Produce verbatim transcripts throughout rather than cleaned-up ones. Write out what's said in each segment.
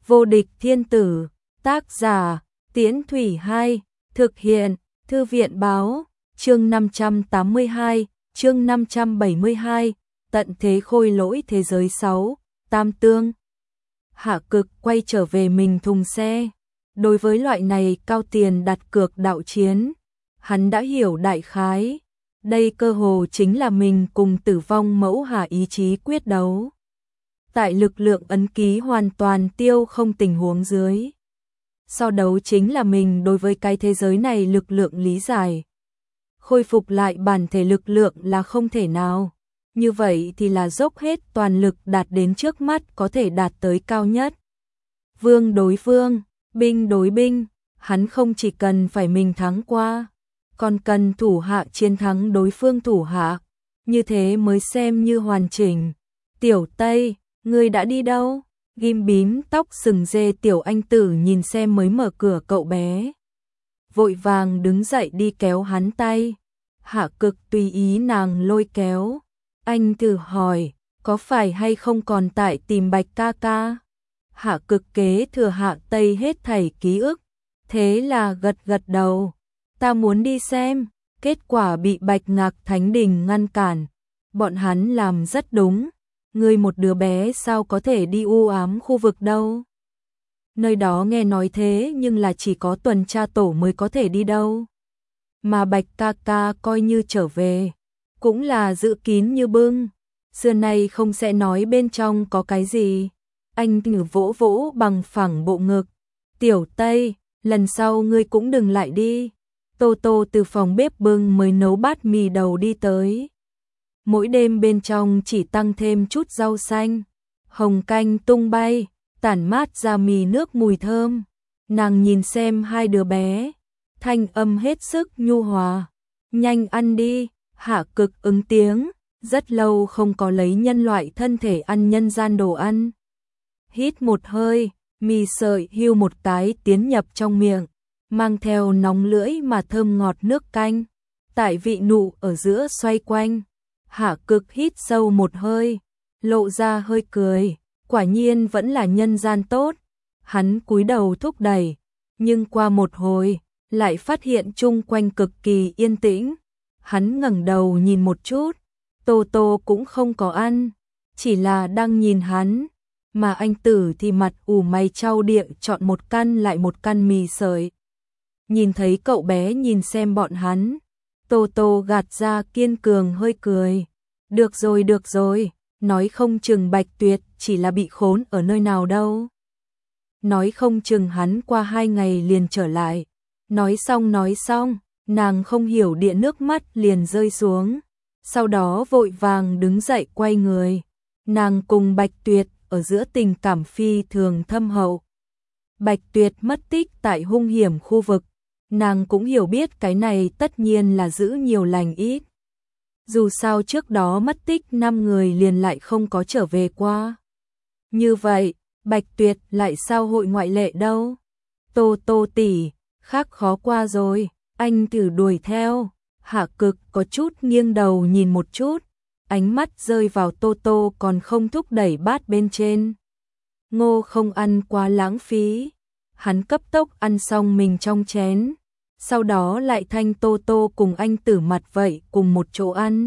Vô địch thiên tử, tác giả, Tiễn Thủy Hai, thực hiện, Thư viện báo, chương năm trăm tám mươi hai, chương năm trăm bảy mươi hai, tận thế khôi lỗi thế giới sáu, Tam Tương. Hạ Cực quay trở về mình thùng xe. Đối với loại này cao tiền đặt cược đạo chiến, hắn đã hiểu đại khái. Đây cơ hồ chính là mình cùng tử vong mẫu hạ ý chí quyết đấu. Tại lực lượng ấn ký hoàn toàn tiêu không tình huống dưới. So đấu chính là mình đối với cái thế giới này lực lượng lý giải. Khôi phục lại bản thể lực lượng là không thể nào. Như vậy thì là dốc hết toàn lực đạt đến trước mắt có thể đạt tới cao nhất. Vương đối vương, binh đối binh, hắn không chỉ cần phải mình thắng qua, còn cần thủ hạ chiến thắng đối phương thủ hạ, như thế mới xem như hoàn chỉnh. Tiểu Tây, ngươi đã đi đâu? Ghim bím tóc sừng dê tiểu anh tử nhìn xem mới mở cửa cậu bé. Vội vàng đứng dậy đi kéo hắn tay. Hạ Cực tùy ý nàng lôi kéo. Anh thử hỏi, có phải hay không còn tại tìm Bạch ca ca? Hạ Cực kế thừa Hạ Tây hết thảy ký ức. Thế là gật gật đầu. Ta muốn đi xem. Kết quả bị Bạch Ngạc Thánh Đình ngăn cản. Bọn hắn làm rất đúng. Ngươi một đứa bé sao có thể đi u ám khu vực đâu? Nơi đó nghe nói thế nhưng là chỉ có tuần tra tổ mới có thể đi đâu. Mà Bạch ca ca coi như trở về, cũng là giữ kín như bưng. Xưa nay không sẽ nói bên trong có cái gì. Anh thử vỗ vỗ bằng phẳng bộ ngực. Tiểu Tây, lần sau ngươi cũng đừng lại đi. Tô Tô từ phòng bếp bưng mới nấu bát mì đầu đi tới. Mỗi đêm bên trong chỉ tăng thêm chút rau xanh, hồng canh tung bay, tản mát ra mì nước mùi thơm. Nàng nhìn xem hai đứa bé, thanh âm hết sức nhu hòa. Nhanh ăn đi, Hạ Cực ứng tiếng, rất lâu không có lấy nhân loại thân thể ăn nhân gian đồ ăn. Hít một hơi, mì sợi hưu một cái tiến nhập trong miệng, mang theo nóng lưỡi mà thơm ngọt nước canh, tại vị nụ ở giữa xoay quanh. Hạ Cực hít sâu một hơi, lộ ra hơi cười, quả nhiên vẫn là nhân gian tốt. Hắn cúi đầu thúc đẩy, nhưng qua một hồi, lại phát hiện chung quanh cực kỳ yên tĩnh. Hắn ngẩng đầu nhìn một chút, Tô Tô cũng không có ăn, chỉ là đang nhìn hắn, mà anh tử thì mặt ủ mày chau địa chọn một căn lại một căn mì sợi. Nhìn thấy cậu bé nhìn xem bọn hắn, Tô Tô gạt ra kiên cường hơi cười. Được rồi được rồi, nói không chừng Bạch Tuyệt chỉ là bị khốn ở nơi nào đâu. Nói không chừng hắn qua hai ngày liền trở lại. Nói xong nói xong, nàng không hiểu địa nước mắt liền rơi xuống. Sau đó vội vàng đứng dậy quay người. Nàng cùng Bạch Tuyệt ở giữa tình cảm phi thường thâm hậu. Bạch Tuyệt mất tích tại hung hiểm khu vực. Nàng cũng hiểu biết cái này tất nhiên là giữ nhiều lành ít. Dù sao trước đó mất tích năm người liền lại không có trở về qua. Như vậy, Bạch Tuyệt lại sao hội ngoại lệ đâu? Tô Tô tỷ, khác khó qua rồi, anh thử đuổi theo. Hạ Cực có chút nghiêng đầu nhìn một chút, ánh mắt rơi vào Tô Tô còn không thúc đẩy bát bên trên. Ngô không ăn quá lãng phí. Hắn cấp tốc ăn xong mình trong chén. Sau đó lại thanh Tô Tô cùng anh tử mặt vậy cùng một chỗ ăn.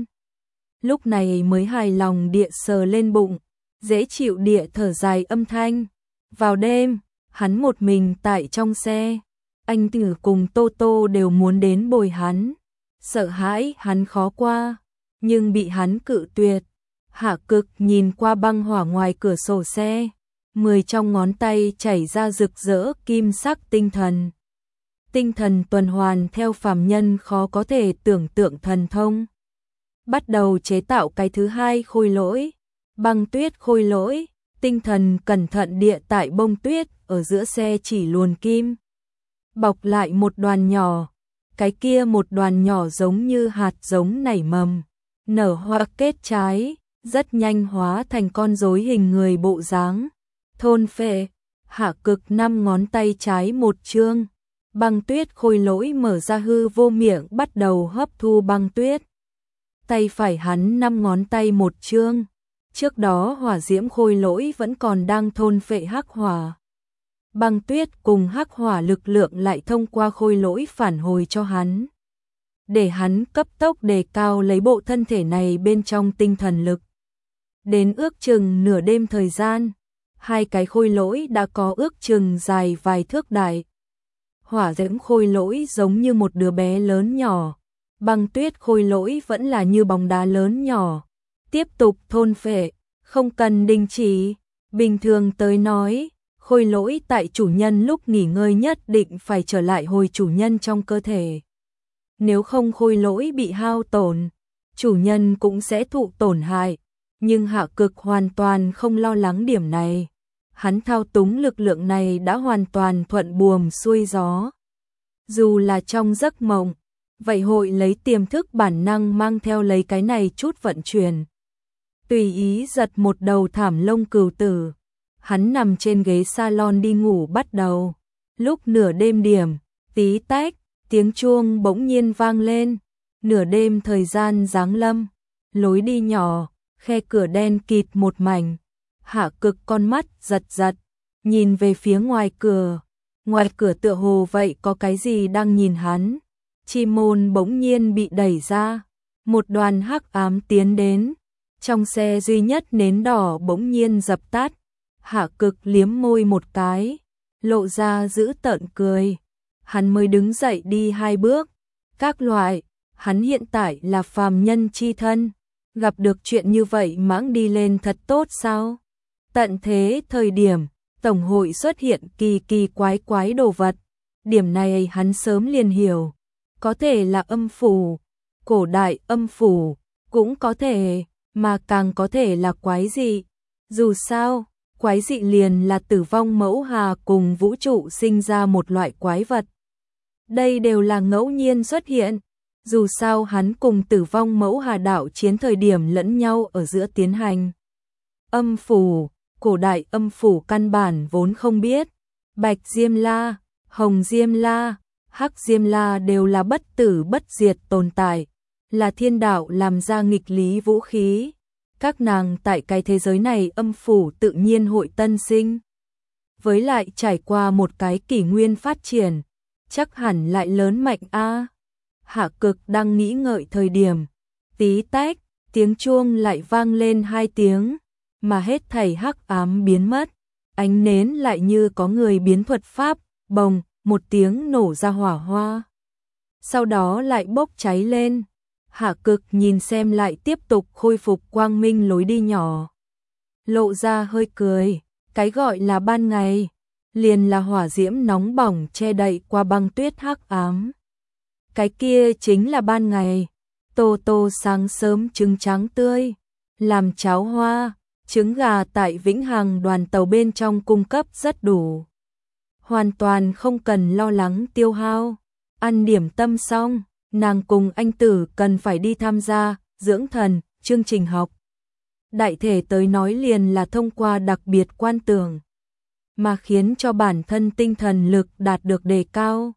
Lúc này mới hài lòng địa sờ lên bụng, dễ chịu địa thở dài âm thanh. Vào đêm, hắn một mình tại trong xe, anh tử cùng Tô Tô đều muốn đến bồi hắn. Sợ hãi hắn khó qua, nhưng bị hắn cự tuyệt. Hạ Cực nhìn qua băng hỏa ngoài cửa sổ xe, mười trong ngón tay chảy ra rực rỡ kim sắc tinh thần. Tinh thần tuần hoàn theo phàm nhân khó có thể tưởng tượng thần thông. Bắt đầu chế tạo cái thứ hai khôi lỗi, băng tuyết khôi lỗi. Tinh thần cẩn thận địa tại bông tuyết ở giữa xe chỉ luồn kim. Bọc lại một đoàn nhỏ, cái kia một đoàn nhỏ giống như hạt giống nảy mầm, nở hoa kết trái, rất nhanh hóa thành con rối hình người bộ dáng. Thôn phệ, Hạ Cực năm ngón tay trái một chương. Băng tuyết khôi lỗi mở ra hư vô miệng bắt đầu hấp thu băng tuyết. Tay phải hắn năm ngón tay một chương. Trước đó hỏa diễm khôi lỗi vẫn còn đang thôn phệ hắc hỏa. băng tuyết cùng hắc hỏa lực lượng lại thông qua khôi lỗi phản hồi cho hắn. Để hắn cấp tốc đề cao lấy bộ thân thể này bên trong tinh thần lực. Đến ước chừng nửa đêm thời gian, hai cái khôi lỗi đã có ước chừng dài vài thước đại. Hỏa diễm khôi lỗi giống như một đứa bé lớn nhỏ, băng tuyết khôi lỗi vẫn là như bóng đá lớn nhỏ, tiếp tục thôn phệ, không cần đình chỉ. Bình thường tới nói, khôi lỗi tại chủ nhân lúc nghỉ ngơi nhất định phải trở lại hồi chủ nhân trong cơ thể. Nếu không khôi lỗi bị hao tổn, chủ nhân cũng sẽ thụ tổn hại. Nhưng Hạ Cực hoàn toàn không lo lắng điểm này. Hắn thao túng lực lượng này đã hoàn toàn thuận buồm xuôi gió. Dù là trong giấc mộng, vậy hội lấy tiềm thức bản năng mang theo lấy cái này chút vận chuyển. Tùy ý giật một đầu thảm lông cừu tử. Hắn nằm trên ghế salon đi ngủ bắt đầu. Lúc nửa đêm điểm, tí tách, tiếng chuông bỗng nhiên vang lên. Nửa đêm thời gian giáng lâm, lối đi nhỏ, khe cửa đen kịt một mảnh. Hạ Cực con mắt giật giật, nhìn về phía ngoài cửa. Ngoài cửa tựa hồ vậy có cái gì đang nhìn hắn. Chi môn bỗng nhiên bị đẩy ra, một đoàn hắc ám tiến đến. Trong xe duy nhất nến đỏ bỗng nhiên dập tắt. Hạ Cực liếm môi một cái, lộ ra dữ tợn cười. Hắn mới đứng dậy đi hai bước. Các loại, hắn hiện tại là phàm nhân chi thân, gặp được chuyện như vậy mãng đi lên thật tốt sao? Tận thế thời điểm, tổng hội xuất hiện kỳ kỳ quái quái đồ vật. Điểm này hắn sớm liền hiểu. Có thể là âm phủ, cổ đại âm phủ, cũng có thể, mà càng có thể là quái dị. Dù sao, quái dị liền là tử vong mẫu hà cùng vũ trụ sinh ra một loại quái vật. Đây đều là ngẫu nhiên xuất hiện. Dù sao hắn cùng tử vong mẫu hà đạo chiến thời điểm lẫn nhau ở giữa tiến hành. Âm phủ, cổ đại âm phủ căn bản vốn không biết. Bạch Diêm La, Hồng Diêm La, Hắc Diêm La đều là bất tử bất diệt tồn tại, là thiên đạo làm ra nghịch lý vũ khí. Các nàng tại cái thế giới này âm phủ tự nhiên hội tân sinh. Với lại trải qua một cái kỷ nguyên phát triển, chắc hẳn lại lớn mạnh a. Hạ Cực đang nghĩ ngợi thời điểm, tí tách, tiếng chuông lại vang lên hai tiếng, mà hết thảy hắc ám biến mất, ánh nến lại như có người biến thuật pháp, bồng, một tiếng nổ ra hỏa hoa. Sau đó lại bốc cháy lên. Hạ Cực nhìn xem lại tiếp tục khôi phục quang minh lối đi nhỏ. Lộ ra hơi cười, cái gọi là ban ngày, liền là hỏa diễm nóng bỏng che đậy qua băng tuyết hắc ám. Cái kia chính là ban ngày. Tô tô sáng sớm trứng trắng tươi, làm cháo hoa, trứng gà tại Vĩnh Hằng đoàn tàu bên trong cung cấp rất đủ. Hoàn toàn không cần lo lắng tiêu hao. Ăn điểm tâm xong, nàng cùng anh Tử cần phải đi tham gia dưỡng thần chương trình học. Đại thể tới nói liền là thông qua đặc biệt quan tưởng, mà khiến cho bản thân tinh thần lực đạt được đề cao.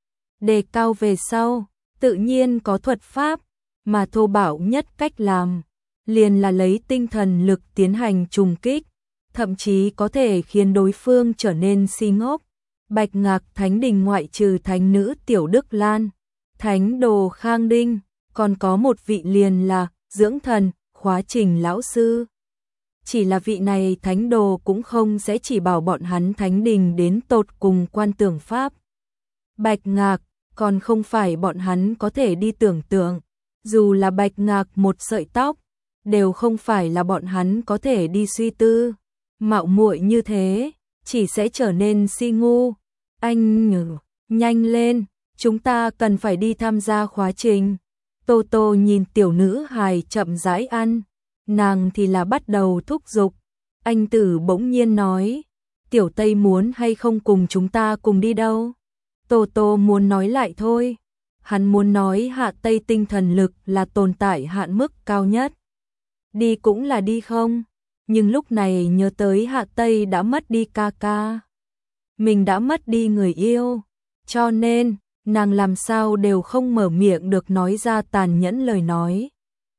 Đề cao về sau, tự nhiên có thuật pháp, mà thô bạo nhất cách làm, liền là lấy tinh thần lực tiến hành trùng kích, thậm chí có thể khiến đối phương trở nên si ngốc. Bạch Ngạc Thánh Đình ngoại trừ thánh nữ Tiểu Đức Lan, thánh đồ Khang Đinh, còn có một vị liền là dưỡng thần, Khóa Trình lão sư. Chỉ là vị này thánh đồ cũng không sẽ chỉ bảo bọn hắn thánh đình đến tột cùng quan tưởng pháp. Bạch Ngạc, còn không phải bọn hắn có thể đi tưởng tượng, dù là Bạch Ngạc một sợi tóc, đều không phải là bọn hắn có thể đi suy tư. Mạo muội như thế, chỉ sẽ trở nên si ngu. Anh nhử, nhanh lên, chúng ta cần phải đi tham gia khóa trình. Tô Tô nhìn tiểu nữ hài chậm rãi ăn, nàng thì là bắt đầu thúc giục. Anh Tử bỗng nhiên nói, Tiểu Tây muốn hay không cùng chúng ta cùng đi đâu? Tô Tô muốn nói lại thôi. Hắn muốn nói Hạ Tây tinh thần lực là tồn tại hạn mức cao nhất. Đi cũng là đi không? Nhưng lúc này nhớ tới Hạ Tây đã mất đi ca ca. Mình đã mất đi người yêu. Cho nên, nàng làm sao đều không mở miệng được nói ra tàn nhẫn lời nói.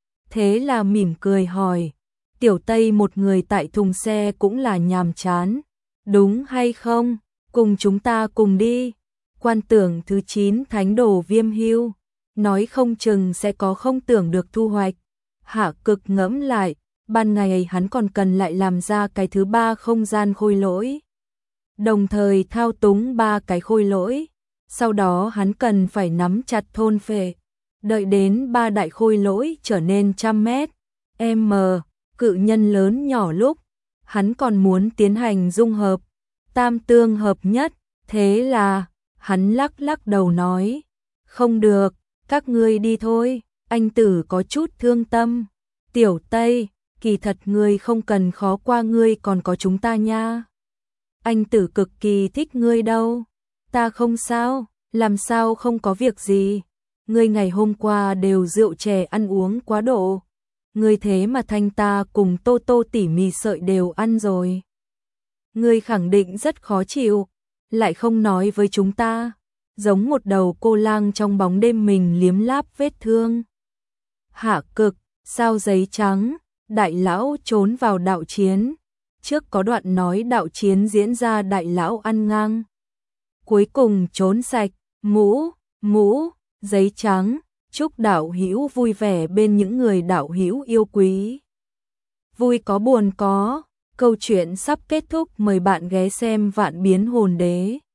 Thế là mỉm cười hỏi, Tiểu Tây một người tại thùng xe cũng là nhàm chán, đúng hay không? cùng chúng ta cùng đi. Quan tưởng thứ chín thánh đồ Viêm Hưu, nói không chừng sẽ có không tưởng được thu hoạch. Hạ Cực ngẫm lại, ban ngày hắn còn cần lại làm ra cái thứ ba không gian khôi lỗi, đồng thời thao túng ba cái khôi lỗi. Sau đó hắn cần phải nắm chặt thôn phệ, đợi đến ba đại khôi lỗi trở nên trăm mét m, cự nhân lớn nhỏ lúc, hắn còn muốn tiến hành dung hợp, tam tương hợp nhất. Thế là, hắn lắc lắc đầu nói, không được, các ngươi đi thôi. Anh Tử có chút thương tâm, Tiểu Tây, kỳ thật ngươi không cần khó qua, ngươi còn có chúng ta nha. Anh Tử cực kỳ thích ngươi đâu. Ta không sao, làm sao không có việc gì. Ngươi ngày hôm qua đều rượu chè ăn uống quá độ. Ngươi thế mà thanh ta cùng Tô Tô tỉ mì sợi đều ăn rồi. Ngươi khẳng định rất khó chịu, lại không nói với chúng ta, giống một đầu cô lang trong bóng đêm mình liếm láp vết thương. Hạ Cực, sao giấy trắng, đại lão trốn vào đạo chiến. Trước có đoạn nói đạo chiến diễn ra đại lão ăn ngang, cuối cùng trốn sạch. Mũ, mũ, giấy trắng, chúc đạo hữu vui vẻ bên những người đạo hữu yêu quý. Vui có buồn có, câu chuyện sắp kết thúc, mời bạn ghé xem Vạn Biến Hồn Đế.